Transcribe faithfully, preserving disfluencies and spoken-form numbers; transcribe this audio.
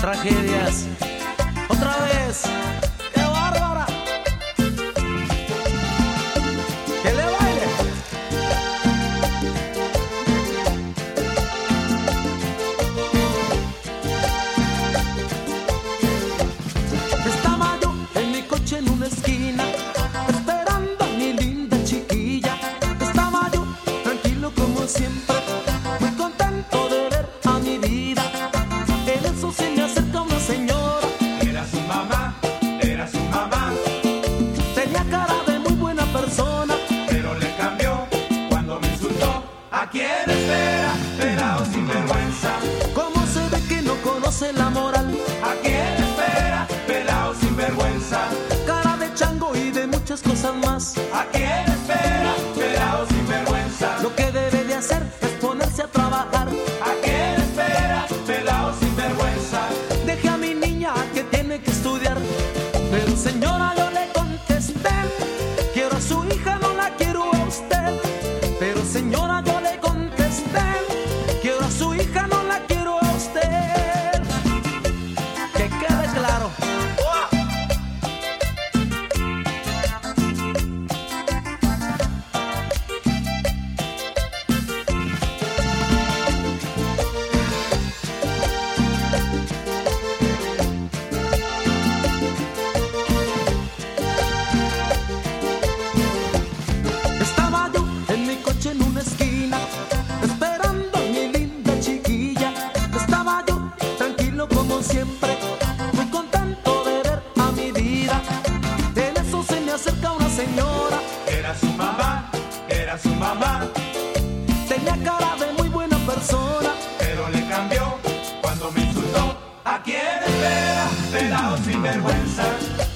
tragedias. Otra vez, qué bárbara. Que le baile. Estaba yo en mi coche en una esquina, esperando a mi linda chiquilla. Estaba yo tranquilo como siempre, muy contento de ver a mi vida. En eso se me acerca una señora. Era su mamá, era su mamá. Tenía cara de muy buena persona, Pero le cambió cuando me insultó. ¿A quién espera? Pelao sin vergüenza. ¿cómo se ve que no conoce la moral? ¿A quién espera? Pelao sin vergüenza. Cara de chango y de muchas cosas más. ¿A quién espera? Pelao sin vergüenza. Lo que debe de hacer es ponerse a trabajar. ¿A quién espera? Pelao sin vergüenza. Deje a mi niña que tiene que estudiar. Pero señora, yo le contesté, quiero a su hija, no la quiero a usted. Pero señora, yo le contesté, quiero a su hija, no la quiero a usted. Que quede claro. Estaba yo en mi coche en una esquina, esperando a mi linda chiquilla. Estaba yo tranquilo como siempre, muy contento de ver a mi vida. En eso se me acerca una señora. Era su mamá, era su mamá. Tenía cara de muy buena persona, Pero le cambió cuando me insultó. ¿A quién espera? Pelao sin vergüenza.